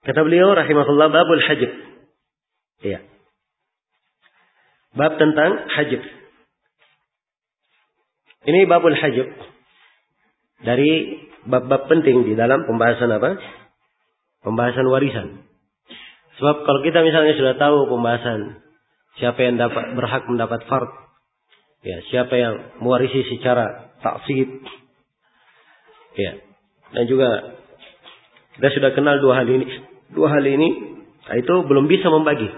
Kata beliau rahimahullah, babul hajib. Ya. Bab tentang hajib. Ini babul hajib dari bab-bab penting di dalam pembahasan apa? Pembahasan warisan. Sebab kalau kita misalnya sudah tahu pembahasan siapa yang berhak mendapat fard, ya, siapa yang mewarisi secara taksib, ya, dan juga kita sudah kenal dua hal ini, nah itu belum bisa membagi.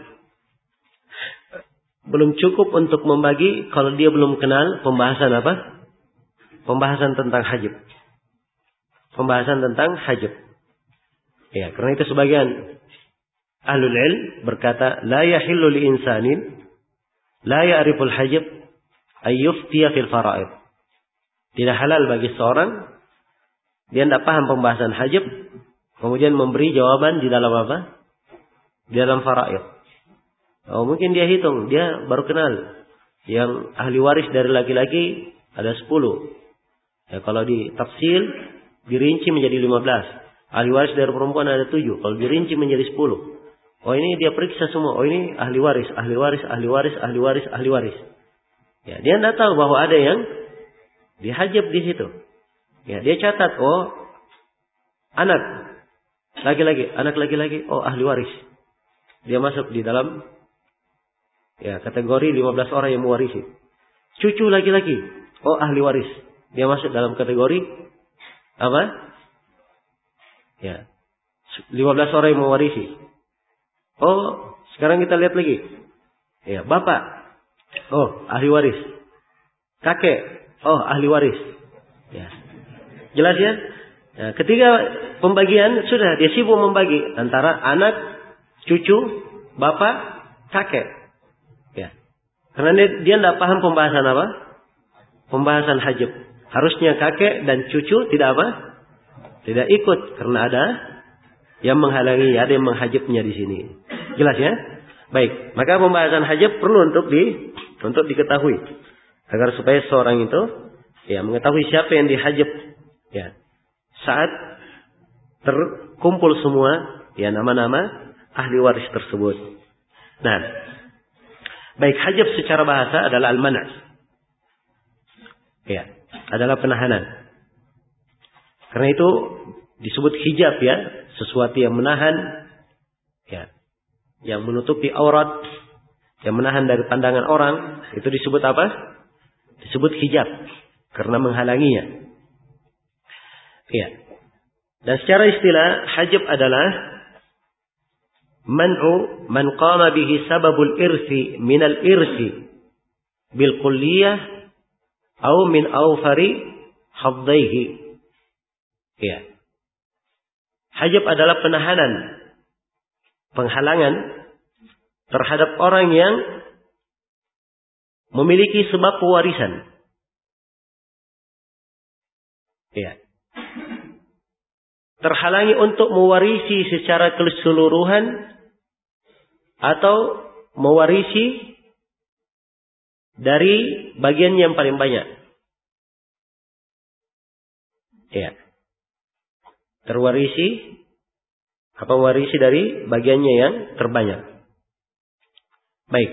Belum cukup untuk membagi kalau dia belum kenal pembahasan apa? Pembahasan tentang hajib. Pembahasan tentang hajib. Ya, karena itu sebagian ahlul ilm berkata, la yahillu li insanin la ya'riful hajib ayyuftiya fil fara'id. Tidak halal bagi seorang dia tidak paham pembahasan hajib kemudian memberi jawaban di dalam apa? Di dalam fara'id. Oh, mungkin dia hitung, dia baru kenal yang ahli waris dari laki-laki ada 10. Ya, kalau di tafsil dirinci menjadi 15. Ahli waris dari perempuan ada 7. Kalau dirinci menjadi 10. Oh, ini dia periksa semua. Oh, ini ahli waris, ahli waris, ahli waris, ahli waris, ahli waris. Ya, dia tidak tahu bahwa ada yang dihajab di situ. Ya, dia catat, oh, anak laki-laki, oh ahli waris. Dia masuk di dalam ya kategori 15 orang yang mewarisi. Cucu laki-laki, oh ahli waris. Dia masuk dalam kategori apa? Ya, 15 orang yang mewarisi. Oh, sekarang kita lihat lagi. Ya, bapak, oh ahli waris. Kakek, oh ahli waris. Ya, jelas ya? Ya, ketika pembagian sudah dia sibuk membagi antara anak, cucu, bapak, kakek. Ya, karena dia tidak paham pembahasan apa? Pembahasan hajib. Harusnya kakek dan cucu tidak apa? Tidak ikut karena ada yang menghalangi, ada yang menghajibnya di sini. Jelas ya? Baik, maka pembahasan hajib perlu untuk diketahui agar supaya seorang itu ya mengetahui siapa yang dihajib. Ya. Saat terkumpul semua ya nama-nama ahli waris tersebut. Nah, baik, hajib secara bahasa adalah al-man'. Ya, adalah penahanan. Karena itu disebut hijab ya, sesuatu yang menahan ya, yang menutupi aurat, yang menahan dari pandangan orang, itu disebut apa? Disebut hijab karena menghalanginya. Ya. Dan secara istilah hajab adalah man'u man qama bihi sababul irsi minal irsi bil kulliyah au min awfari haddaihi. Ya. Hajab adalah penahanan, penghalangan terhadap orang yang memiliki sebab pewarisan. Ya. Terhalangi untuk mewarisi secara keseluruhan atau mewarisi dari bagian yang paling banyak. Ya. Terwarisi apa mewarisi dari bagiannya yang terbanyak. Baik.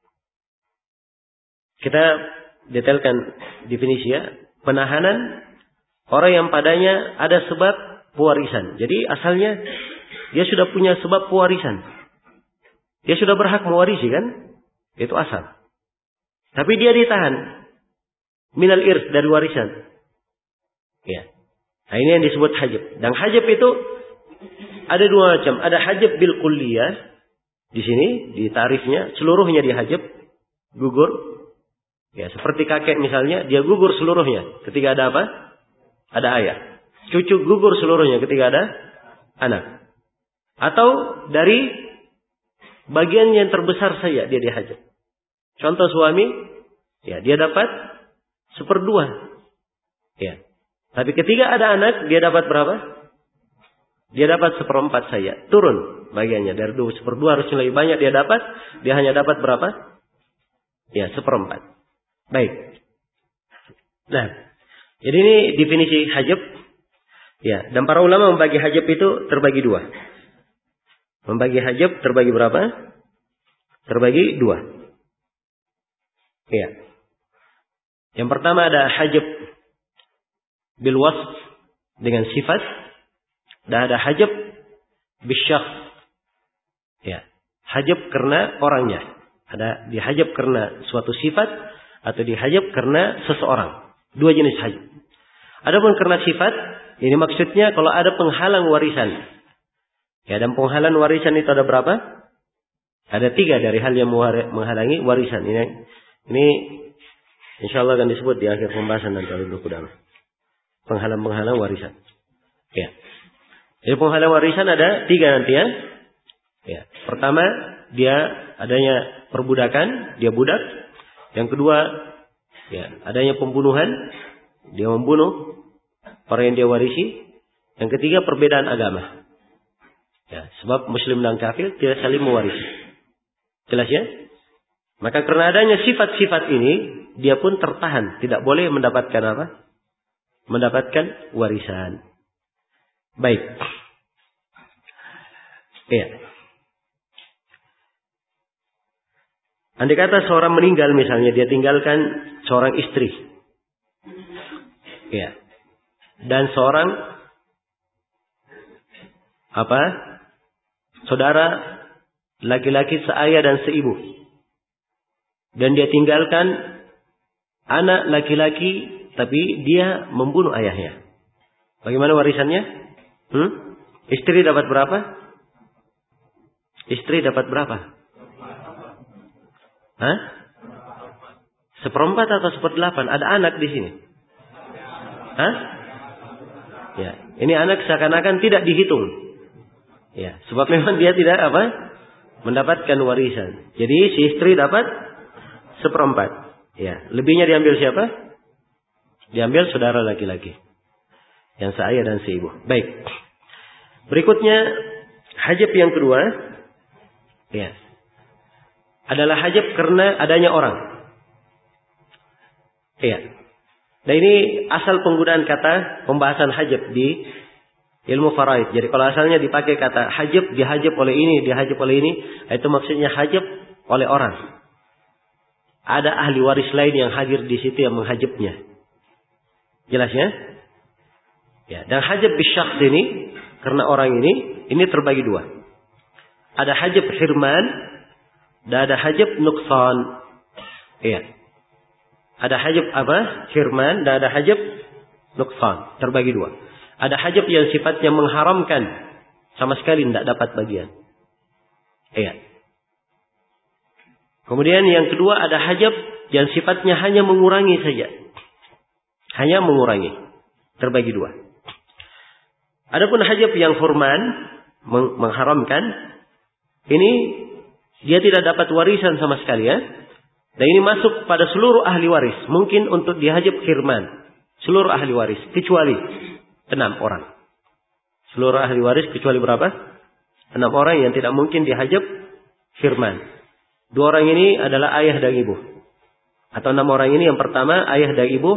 Kita detailkan definisi ya. Penahanan orang yang padanya ada sebab pewarisan. Jadi asalnya dia sudah punya sebab pewarisan. Dia sudah berhak mewarisi kan? Itu asal. Tapi dia ditahan minal irs dari warisan. Ya. Nah, ini yang disebut hajab. Dan hajab itu ada dua macam. Ada hajab bil kulliyah. Di sini di tarifnya seluruhnya dihajab, gugur. Ya, seperti kakek misalnya, dia gugur seluruhnya ketika ada apa? Ada ayah. Cucu gugur seluruhnya ketika ada anak. Atau dari bagian yang terbesar saja dia dihajab. Contoh suami, ya dia dapat 1/2. Ya. Tapi ketika ada anak, dia dapat berapa? Dia dapat 1/4 saja. Turun bagiannya dari 1/2 harusnya lebih banyak dia dapat. Dia hanya dapat berapa? Ya, 1/4. Baik. Nah, jadi ini definisi hajab. Ya, dan para ulama membagi hajab itu terbagi dua. Membagi hajab terbagi berapa? Terbagi dua. Iya. Yang pertama ada hajab bil wasf dengan sifat, dan ada hajab bisyakhs. Ya. Hajab karena orangnya. Ada dihajab karena suatu sifat atau dihajab karena seseorang. Dua jenis hajab. Adapun karena sifat, ini maksudnya kalau ada penghalang warisan. Ya, dan penghalang warisan itu ada berapa? Ada 3 dari hal yang menghalangi warisan. Ini insya Allah akan disebut di akhir pembahasan nanti oleh Ibnu Qudamah. Penghalang-penghalang warisan. Ya. Jadi penghalang warisan ada 3 nanti ya. Ya. Pertama, dia adanya perbudakan, dia budak. Yang kedua, ya, adanya pembunuhan, dia membunuh orang yang dia warisi. Yang ketiga, perbedaan agama. Ya, sebab Muslim dan kafir tidak saling mewarisi. Jelas ya? Maka karena adanya sifat-sifat ini, dia pun tertahan, tidak boleh mendapatkan apa? Mendapatkan warisan. Baik. Iya. Andai kata seorang meninggal misalnya, dia tinggalkan seorang istri. Iya. Dan seorang saudara laki-laki seayah dan seibu. Dan dia tinggalkan anak laki-laki, tapi dia membunuh ayahnya. Bagaimana warisannya? Istri dapat berapa? Istri dapat berapa? Hah? 1/4 atau 1/8? Ada anak di sini. Hah? Ya, ini anak seakan-akan tidak dihitung. Ya, sebab memang dia tidak mendapatkan warisan. Jadi si istri dapat 1/4. Ya, lebihnya diambil siapa? Diambil saudara laki-laki yang seayah dan seibu. Baik. Berikutnya hajab yang kedua, ya, adalah hajab karena adanya orang. Ya. Nah ini asal penggunaan kata pembahasan hajab di ilmu faraid. Jadi kalau asalnya dipakai kata hajab, dihajab oleh ini, dihajab oleh ini, itu maksudnya hajab oleh orang. Ada ahli waris lain yang hadir di situ yang menghajabnya. Jelas ya? Ya, dan hajab bisyakhs ini karena orang ini terbagi 2. Ada hajab hirman dan ada hajab nuqsan. Iya. Ada hajab hirman dan ada hajab nuqsan. Terbagi 2. Ada hajab yang sifatnya mengharamkan, sama sekali tidak dapat bagian. Iya. Kemudian yang kedua ada hajab yang sifatnya hanya mengurangi saja. Hanya mengurangi. Terbagi 2. Adapun hajab yang hurman, mengharamkan, ini dia tidak dapat warisan sama sekali ya. Dan ini masuk pada seluruh ahli waris. Mungkin untuk dihajab hirman. Seluruh ahli waris. Kecuali 6 orang. Seluruh ahli waris kecuali berapa? 6 orang yang tidak mungkin dihajab hirman. 2 orang ini adalah ayah dan ibu. Atau 6 orang ini yang pertama ayah dan ibu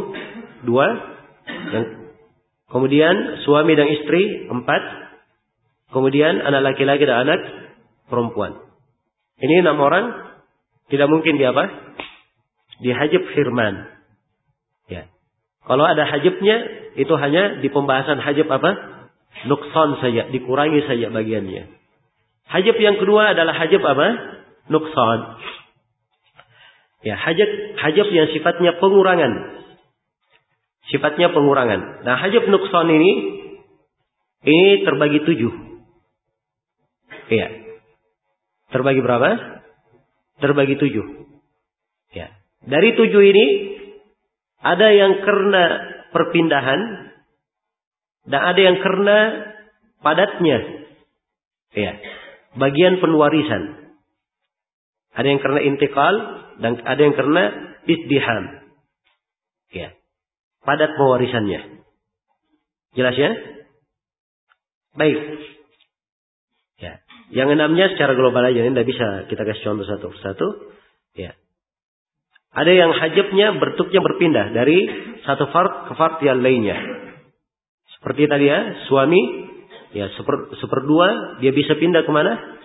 2. Kemudian suami dan istri 4. Kemudian anak laki-laki dan anak perempuan. Ini 6 orang tidak mungkin dihajab hirman. Ya. Kalau ada hajabnya itu hanya di pembahasan hajab nuqsan saja, dikurangi saja bagiannya. Hajab yang kedua adalah hajab nuqsan. Ya, hajab yang sifatnya pengurangan. Sifatnya pengurangan. Nah, hajab nuqsan ini terbagi 7. Iya. Terbagi berapa? Terbagi 7. Ya. Dari 7 ini ada yang karena perpindahan dan ada yang karena padatnya. Ya. Bagian penwarisan. Ada yang karena intikal dan ada yang karena izdiham. Ya. Padat pewarisannya. Jelas ya? Baik. Ya. Yang 6-nya secara global aja, ini tidak bisa kita kasih contoh satu persatu. Ya. Ada yang hajabnya bentuknya berpindah dari satu fard ke fard yang lainnya. Seperti tadi ya, suami ya 1/2 dia bisa pindah kemana?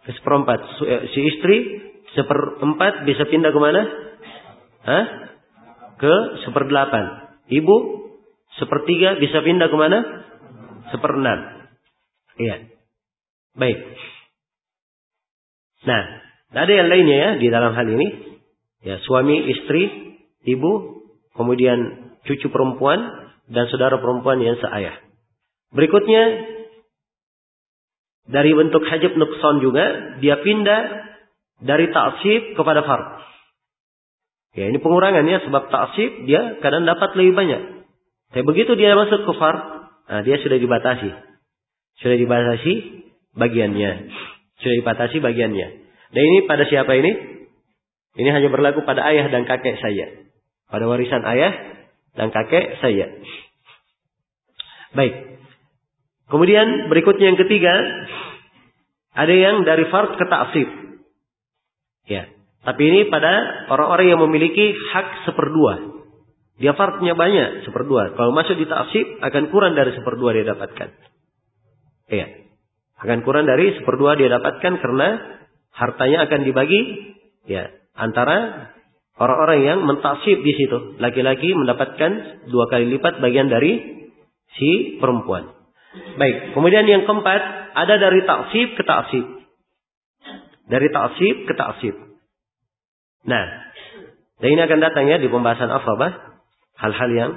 Seperempat. Si istri seperempat bisa pindah kemana? Ke seperdelapan. Ibu sepertiga bisa pindah kemana? Seperenam. Iya. Baik. Nah, ada yang lainnya ya di dalam hal ini. Ya, suami, istri, ibu, kemudian cucu perempuan dan saudara perempuan yang seayah. Berikutnya dari bentuk hajab nuqsan juga dia pindah dari ta'sib kepada fard. Ya, ini pengurangannya sebab ta'sib dia kadang dapat lebih banyak. Tapi begitu dia masuk ke fard, nah dia sudah dibatasi. Sudah dibatasi bagiannya. Sudah dibatasi bagiannya. Dan ini pada siapa ini? Ini hanya berlaku pada ayah dan kakek saja. Pada warisan ayah dan kakek saja. Baik. Kemudian berikutnya yang ketiga, ada yang dari fard ke ta'sib. Ya. Tapi ini pada orang-orang yang memiliki hak seperdua. Dia fardnya banyak, seperdua. Kalau masuk di ta'sib akan kurang dari seperdua dia dapatkan. Ya. Akan kurang dari seperdua dia dapatkan karena hartanya akan dibagi ya antara orang-orang yang mentaksib di situ. Laki-laki mendapatkan 2 kali lipat bagian dari si perempuan. Baik, kemudian yang keempat ada dari taksib ke taksib. Dari taksib ke taksib. Nah, dan ini akan datang ya di pembahasan asabah, hal-hal yang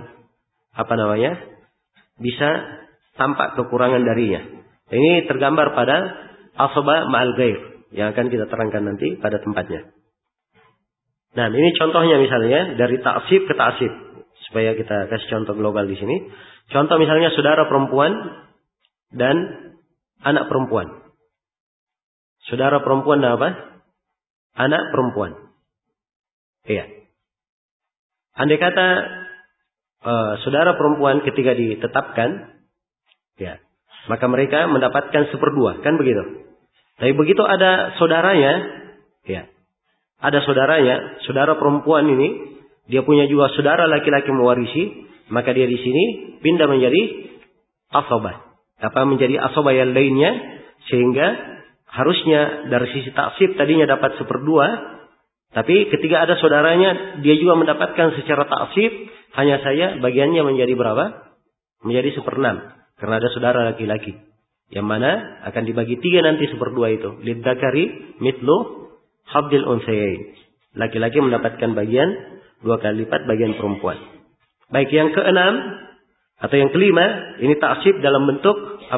bisa tampak kekurangan darinya. Ini tergambar pada asabah ma'al ghair yang akan kita terangkan nanti pada tempatnya. Nah, ini contohnya misalnya dari taksib ke taksib. Supaya kita kasih contoh global di sini. Contoh misalnya saudara perempuan dan anak perempuan. Saudara perempuan dan apa? Anak perempuan. Iya. Andai kata saudara perempuan ketika ditetapkan, ya, maka mereka mendapatkan seperdua, kan begitu. Tapi begitu ada saudaranya, ya, ada saudaranya, saudara perempuan ini, dia punya juga saudara laki-laki mewarisi, maka dia di sini pindah menjadi asabah. Menjadi asabah yang lainnya, sehingga harusnya dari sisi taksib tadinya dapat seperdua, tapi ketika ada saudaranya, dia juga mendapatkan secara taksib, hanya saja bagiannya menjadi berapa? Menjadi seperenam, karena ada saudara laki-laki. Yang mana akan dibagi 3 nanti seperdua itu. Lidzakari mithlu habdil unsayain. Laki-laki mendapatkan bagian 2 kali lipat bagian perempuan. Baik, yang keenam atau yang kelima, ini taksib dalam bentuk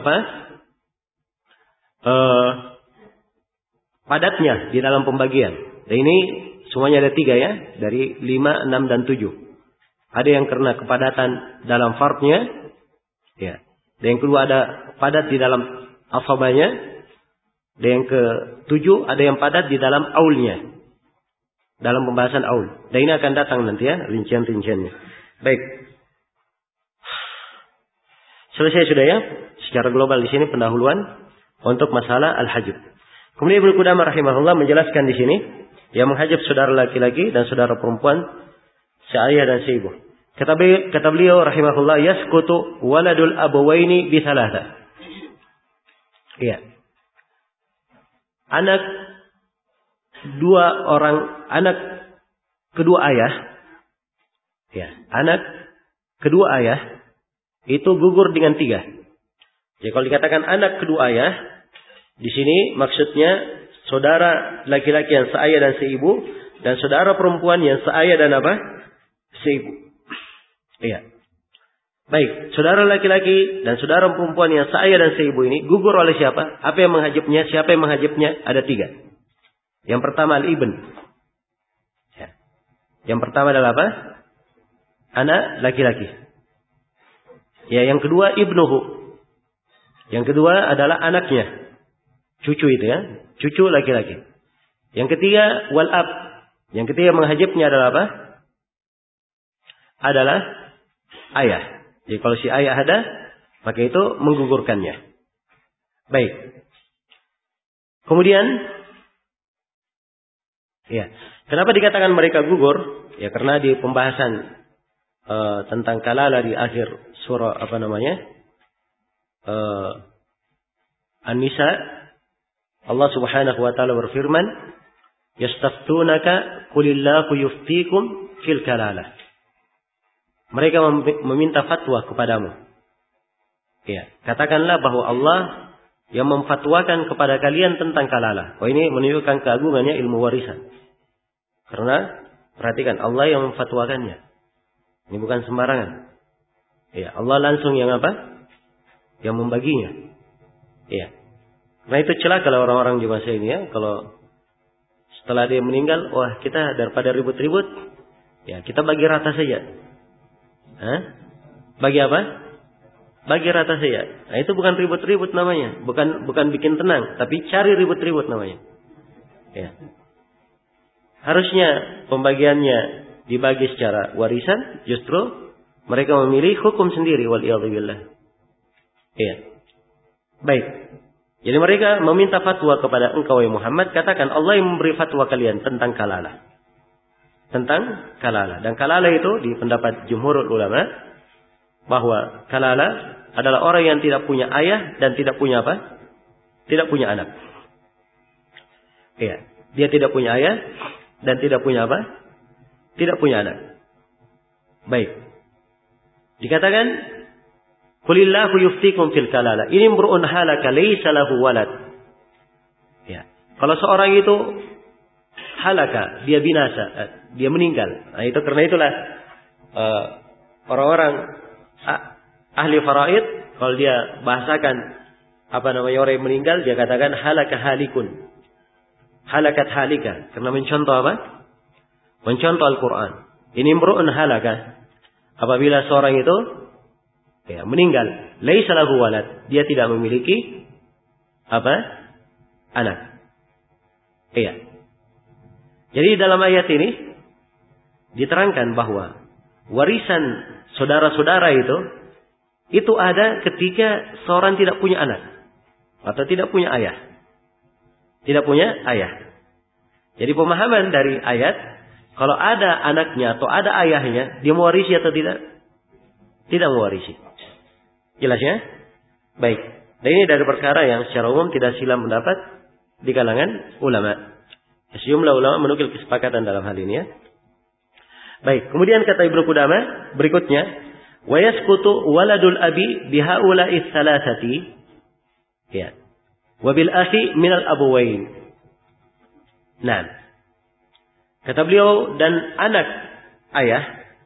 padatnya di dalam pembagian. Dan ini semuanya ada 3 ya, dari 5, 6 dan 7. Ada yang karena kepadatan dalam fardnya, ya. Dan yang kedua ada padat di dalam asabahnya. Dan yang ke-7 ada yang padat di dalam aulnya. Dalam pembahasan aul. Dan ini akan datang nanti ya, rincian-rinciannya. Baik. Selesai sudah ya, secara global di sini pendahuluan untuk masalah al-hajib. Kemudian Ibnu Qudamah rahimahullah menjelaskan di sini yang menghajib saudara laki-laki dan saudara perempuan, seayah dan seibu. Kata beliau rahimahullah, yasqutu waladul abawaini bi thalatha. Iya. Anak kedua ayah. Ya, anak kedua ayah itu gugur dengan 3. Jadi kalau dikatakan anak kedua ayah, di sini maksudnya saudara laki-laki yang seayah dan seibu, dan saudara perempuan yang seayah dan seibu. Iya. Baik, saudara laki-laki dan saudara perempuan yang seayah dan seibu ini gugur oleh siapa? Apa yang menghajibnya? Siapa yang menghajibnya? Ada 3. Yang pertama al-ibn. Ya. Yang pertama adalah apa? Anak laki-laki. Ya, yang kedua ibnuhu. Yang kedua adalah anaknya. Cucu itu ya, cucu laki-laki. Yang ketiga wal-ab. Yang ketiga menghajibnya adalah apa? Adalah ayah. Jadi kalau si ayah ada, maka itu menggugurkannya. Baik. Kemudian, ya, kenapa dikatakan mereka gugur? Ya karena di pembahasan tentang kalala di akhir surah An-Nisa, Allah Subhanahu wa taala berfirman, "Yastaftunaka qulillahu yuftikum fil kalalah." Mereka meminta fatwa kepadamu. Ya, katakanlah bahwa Allah yang memfatwakan kepada kalian tentang kalalah. Oh, ini menunjukkan keagungannya ilmu warisan. Karena perhatikan, Allah yang memfatwakannya. Ini bukan sembarangan. Ya, Allah langsung yang apa? Yang membaginya. Ya. Nah, itu celaka kalau orang-orang di masa ini ya, kalau setelah dia meninggal, wah, kita daripada ribut-ribut, ya kita bagi rata saja. Hah? Bagi apa? Bagi rata saja. Nah, itu bukan ribut-ribut namanya, bukan bikin tenang, tapi cari ribut-ribut namanya. Ya. Harusnya pembagiannya dibagi secara warisan, justru mereka memilih hukum sendiri, waliyadzubillah. Iya. Baik. Jadi mereka meminta fatwa kepada engkau ya Muhammad, katakan Allah yang memberi fatwa kalian tentang kalalah. Tentang kalalah. Dan kalalah itu di pendapat jumhurul ulama bahwa kalalah adalah orang yang tidak punya ayah dan tidak punya apa? Tidak punya anak. Iya. Dia tidak punya ayah dan tidak punya apa? Tidak punya anak. Baik. Dikatakan, "Qulillahu yuftikum fil kalala. In imru'un halaka laysa lahu walad." Ya. Kalau seorang itu halaka, dia binasa, dia meninggal. Nah, itu karena itulah orang-orang ahli faraid kalau dia bahasakan orang yang meninggal, dia katakan halaka halikun. Halakat halika, karena mencontoh apa? Mencontoh Al-Quran. Ini imru'un halaka. Apabila seorang itu ya, meninggal, laisa lahu walad, dia tidak memiliki apa? Anak. Iya. Jadi dalam ayat ini diterangkan bahwa warisan saudara-saudara itu ada ketika seorang tidak punya anak atau tidak punya ayah. Tidak punya ayah. Jadi pemahaman dari ayat, kalau ada anaknya atau ada ayahnya, dia mewarisi atau tidak? Tidak mewarisi. Jelas ya? Baik. Dan ini dari perkara yang secara umum tidak silam pendapat di kalangan ulama. Sejumlah ulama menukil kesepakatan dalam hal ini ya. Baik. Kemudian kata Ibnu Qudamah berikutnya, wa yasqutu waladul abi bihaula'i tsalatsati. Ya. Wabil akhi minal abuwain. Nah, kata beliau dan anak ayah,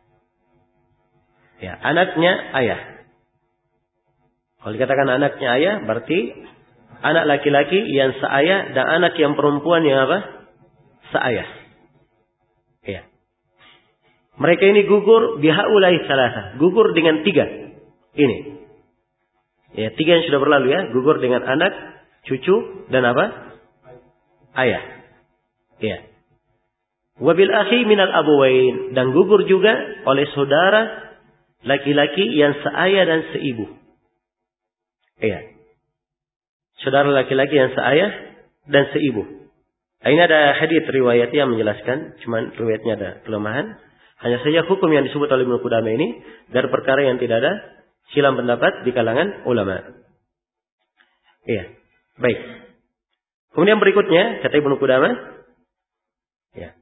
ya anaknya ayah. Kalau dikatakan anaknya ayah, berarti anak laki-laki yang seayah dan anak yang perempuan yang apa? Seayah. Ya. Mereka ini gugur bihaulai salasa, gugur dengan 3. Ini. Ya, 3 yang sudah berlalu ya, gugur dengan anak, cucu dan apa? Ayah. Ya. Wabil akhi minal abuwain, dan gugur juga oleh saudara laki-laki yang seayah dan seibu. Ya. Saudara laki-laki yang seayah dan seibu. Ini ada hadits riwayat yang menjelaskan, cuman riwayatnya ada kelemahan. Hanya saja hukum yang disebut oleh Ibnu Qudamah ini dari perkara yang tidak ada silang pendapat di kalangan ulama. Iya. Baik. Kemudian berikutnya kata Ibnu Qudamah, ya.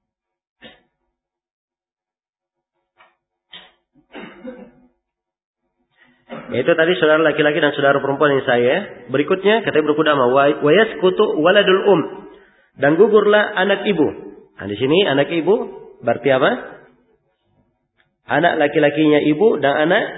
Yaitu tadi saudara laki-laki dan saudara perempuan yang saya. Berikutnya kata Ibnu Qudamah, wa yasqutu waladul dan gugurlah anak ibu. Nah, di sini anak ibu berarti apa? Anak laki-lakinya ibu dan anak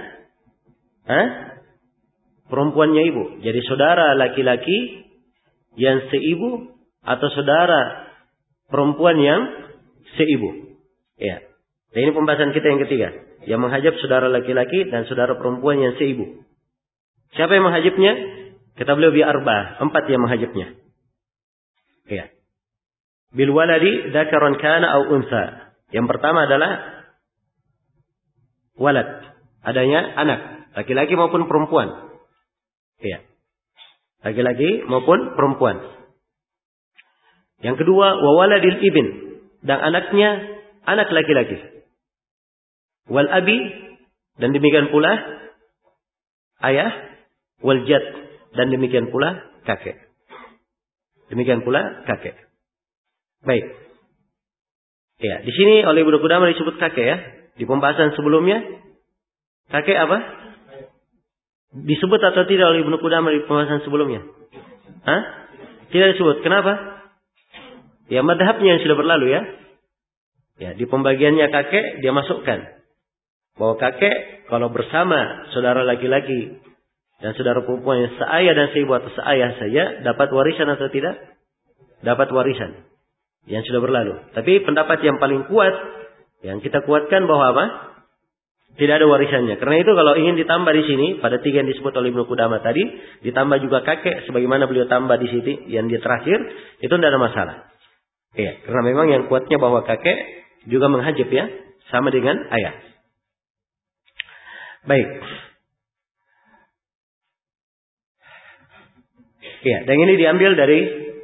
perempuannya ibu. Jadi saudara laki-laki yang seibu atau saudara perempuan yang seibu. Ya. Dan ini pembahasan kita yang ketiga. Yang menghajab saudara laki-laki dan saudara perempuan yang seibu. Siapa yang menghajabnya? Kata beliau bi arba', 4 yang menghajabnya. Ya. Bil waladi dzakaran kana au unsa. Yang pertama adalah walad, adanya anak, laki-laki maupun perempuan. Iya. Laki-laki maupun perempuan. Yang kedua, wa waladil ibn, dan anaknya anak laki-laki. Wal abi, dan demikian pula ayah, wal jad, dan demikian pula kakek. Demikian pula kakek. Baik. Ya, di sini oleh Ibnu Qudamah disebut kakek ya. Di pembahasan sebelumnya kakek apa? Disebut atau tidak oleh Ibnu Qudamah di pembahasan sebelumnya? Hah? Tidak disebut. Kenapa? Ya, madhabnya yang sudah berlalu ya. Ya, di pembagiannya kakek dia masukkan bahwa kakek kalau bersama saudara laki-laki dan saudara perempuan yang seayah dan seibu atau seayah saja dapat warisan atau tidak? Dapat warisan. Yang sudah berlalu. Tapi pendapat yang paling kuat yang kita kuatkan bahwa apa? Tidak ada warisannya. Karena itu kalau ingin ditambah di sini pada 3 yang disebut oleh Ibnu Qudamah tadi, ditambah juga kakek sebagaimana beliau tambah di sini yang di terakhir, itu tidak ada masalah. Iya, karena memang yang kuatnya bahwa kakek juga menghajib ya, sama dengan ayah. Baik. Iya, dan ini diambil dari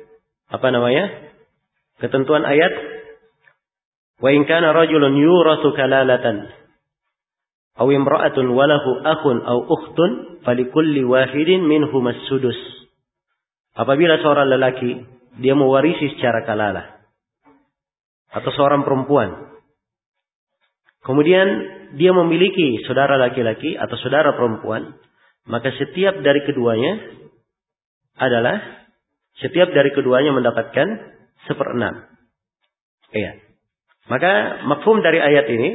ketentuan ayat wa in kana rajulun yurathu kalalatan aw imra'atun wa lahu akhun aw ukhtun falikulli wahidin minhum as-sudus. Apabila seorang lelaki dia mewarisi secara kalalah atau seorang perempuan, kemudian dia memiliki saudara laki-laki atau saudara perempuan, maka setiap dari keduanya mendapatkan 1/6. Iya. Maka mafhum dari ayat ini,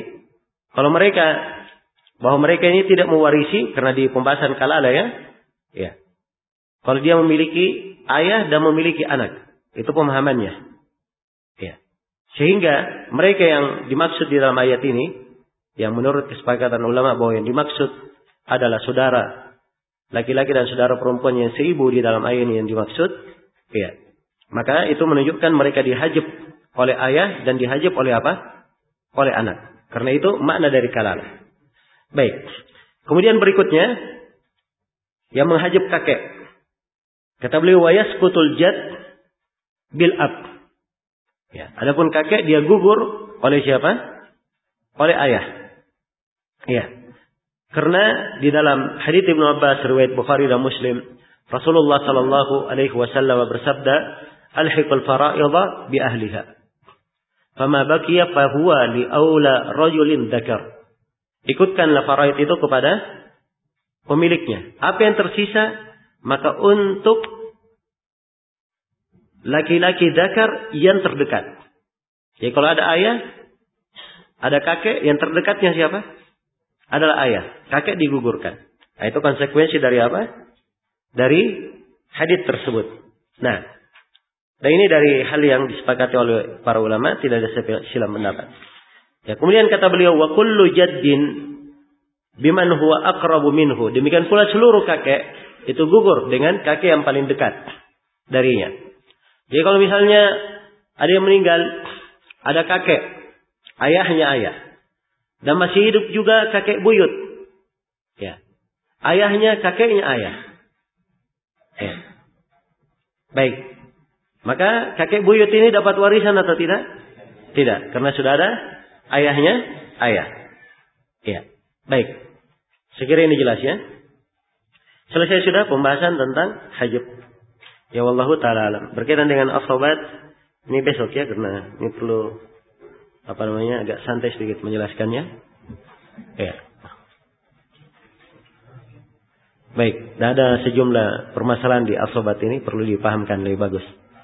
bahwa mereka ini tidak mewarisi karena di pembahasan kalalah ya. Ya. Kalau dia memiliki ayah dan memiliki anak, itu pemahamannya. Ya. Sehingga mereka yang dimaksud di dalam ayat ini, yang menurut kesepakatan ulama bahwa yang dimaksud adalah saudara laki-laki dan saudara perempuan yang seibu di dalam ayat ini yang dimaksud, ya. Maka itu menunjukkan mereka dihajib oleh ayah dan dihajib oleh apa? Oleh anak. Karena itu makna dari kalalah. Baik. Kemudian berikutnya yang menghajib kakek. Kata beliau wa yasqutul jad bil ab. Ya, adapun kakek dia gugur oleh siapa? Oleh ayah. Ya. Karena di dalam hadits Ibnu Abbas riwayat Bukhari dan Muslim, Rasulullah sallallahu alaihi wasallam bersabda, "Alhiqul fara'idha bi ahliha. Fama baqiya fa huwa li aula rajulin dzakar." Ikutkanlah faraid itu kepada pemiliknya. Apa yang tersisa maka untuk laki-laki dzakar yang terdekat. Jadi kalau ada ayah, ada kakek, yang terdekatnya siapa? Adalah ayah. Kakek digugurkan. Nah, itu konsekuensi dari apa? Dari hadits tersebut. Nah, dan ini dari hal yang disepakati oleh para ulama, tidak ada silang pendapat. Ya, kemudian kata beliau wa kullu jaddin biman huwa aqrabu minhu. Demikian pula seluruh kakek itu gugur dengan kakek yang paling dekat darinya. Jadi kalau misalnya ada yang meninggal, ada kakek, ayahnya ayah, dan masih hidup juga kakek buyut. Ya. Ayahnya kakeknya ayah. Ya. Baik. Maka kakek buyut ini dapat warisan atau tidak? Tidak, karena sudah ada ayahnya ayah. Ya. Baik. Sekiranya ini jelas ya. Selesai sudah pembahasan tentang hajab. Ya wallahu taala alam. Berkaitan dengan as-sobat ini besok ya, karena ini perlu agak santai sedikit menjelaskannya. Ya. Baik, ada sejumlah permasalahan di as-sobat ini perlu dipahamkan lebih bagus.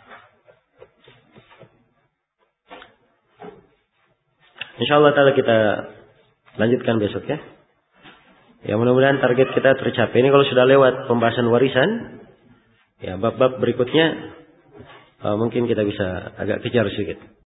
Insyaallah taala kita lanjutkan besok ya. Ya mudah-mudahan target kita tercapai. Ini kalau sudah lewat pembahasan warisan, ya bab-bab berikutnya mungkin kita bisa agak kejar sedikit.